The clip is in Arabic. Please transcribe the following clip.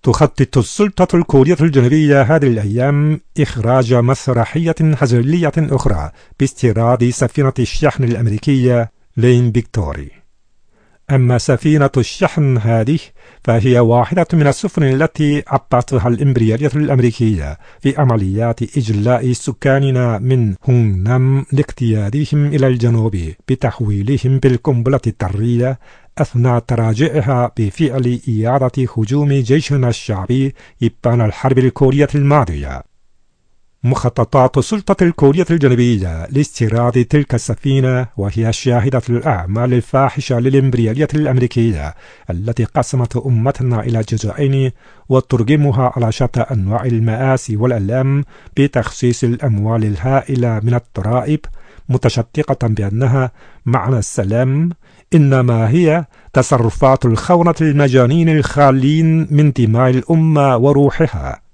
تخطط السلطة الكورية الجنوبية هذه الأيام إخراج مسرحية هزلية أخرى باستيراد سفينة الشحن الأمريكية لين فيكتوري. أما سفينة الشحن هذه فهي واحدة من السفن التي عبرتها الإمبريالية الأمريكية في عمليات إجلاء سكاننا من هونغنام لاقتيادهم إلى الجنوب بتحويلهم بالقنبلة الذرية أثناء تراجعها بفعل إعادة هجوم جيشنا الشعبي إبان الحرب الكورية الماضية. مخططات السلطة الكورية الجنوبية لاستيراد تلك السفينة وهي شاهدة الأعمال الفاحشة للإمبريالية الأمريكية التي قسمت أمتنا إلى جزئين وترجمها على شتى أنواع المآسي والألام بتخصيص الأموال الهائلة من الضرائب متشدقة بأنها معنى السلام، إنما هي تصرفات الخونة المجانين الخالين من دماء الأمة وروحها.